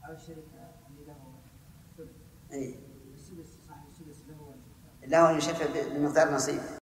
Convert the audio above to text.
على الشريك اللي له ثلث. إيه. السدس صاحب السدس له له أن يشفع بمقدار نصيبه.